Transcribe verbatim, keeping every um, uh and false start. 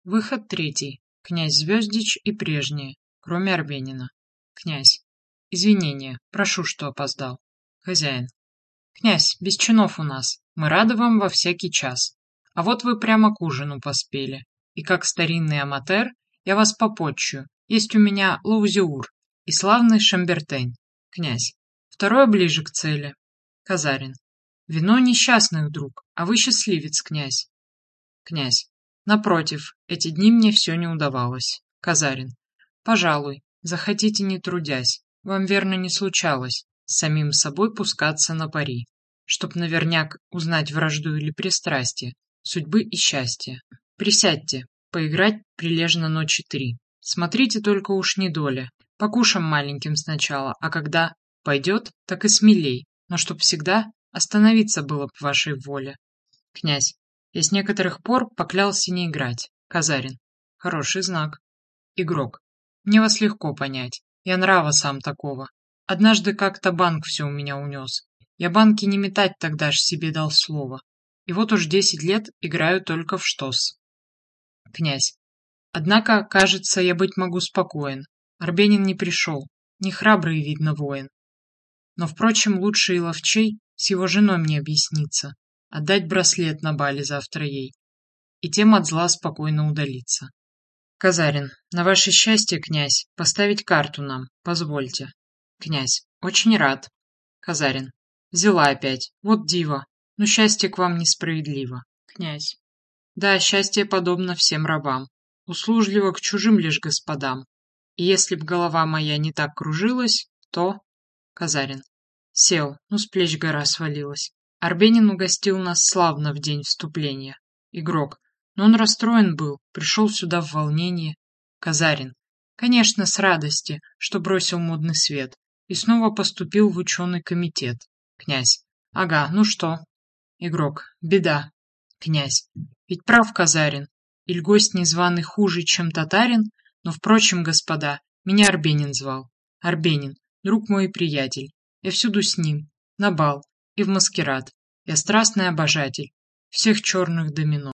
Выход третий. Князь Звездич и прежние, кроме Арбенина. Князь. Извинения, прошу, что опоздал. Хозяин. Князь, без чинов у нас. Мы рады вам во всякий час. А вот вы прямо к ужину поспели. И как старинный аматер я вас попотчую. Есть у меня лаузиур и славный шамбертень. Князь. Второе ближе к цели. Казарин. Вино несчастных, друг, а вы счастливец, князь. Князь. Напротив, эти дни мне все не удавалось. Казарин. Пожалуй, захотите не трудясь. Вам верно не случалось с самим собой пускаться на пари, чтоб наверняк узнать вражду или пристрастие, судьбы и счастья. Присядьте, поиграть прилежно ночи три. Смотрите только уж не доля. Покушаем маленьким сначала, а когда пойдет, так и смелей, но чтоб всегда остановиться было по вашей воле. Князь. Я с некоторых пор поклялся не играть. Казарин. Хороший знак. Игрок. Мне вас легко понять. Я нрава сам такого. Однажды как-то банк все у меня унес. Я банки не метать тогда ж себе дал слово. И вот уж десять лет играю только в штос. Князь. Однако, кажется, я быть могу спокоен. Арбенин не пришел. Не храбрый, видно, воин. Но, впрочем, лучше и ловчей с его женой мне объясниться. Отдать браслет на бале завтра ей. И тем от зла спокойно удалиться. Казарин. На ваше счастье, князь, поставить карту нам, позвольте. Князь. Очень рад. Казарин. Взяла опять. Вот диво. Но счастье к вам несправедливо. Князь. Да, счастье подобно всем рабам. Услужливо к чужим лишь господам. И если б голова моя не так кружилась, то... Казарин. Сел, ну с плеч гора свалилась. Арбенин угостил нас славно в день вступления. Игрок. Но он расстроен был, пришел сюда в волнении. Казарин. Конечно, с радости, что бросил модный свет и снова поступил в ученый комитет. Князь. Ага, ну что? Игрок. Беда. Князь. Ведь прав Казарин. Иль гость незваный хуже, чем татарин, но, впрочем, господа, меня Арбенин звал. Арбенин, друг мой и приятель. Я всюду с ним, на бал и в маскарад. Я страстный обожатель всех черных домино.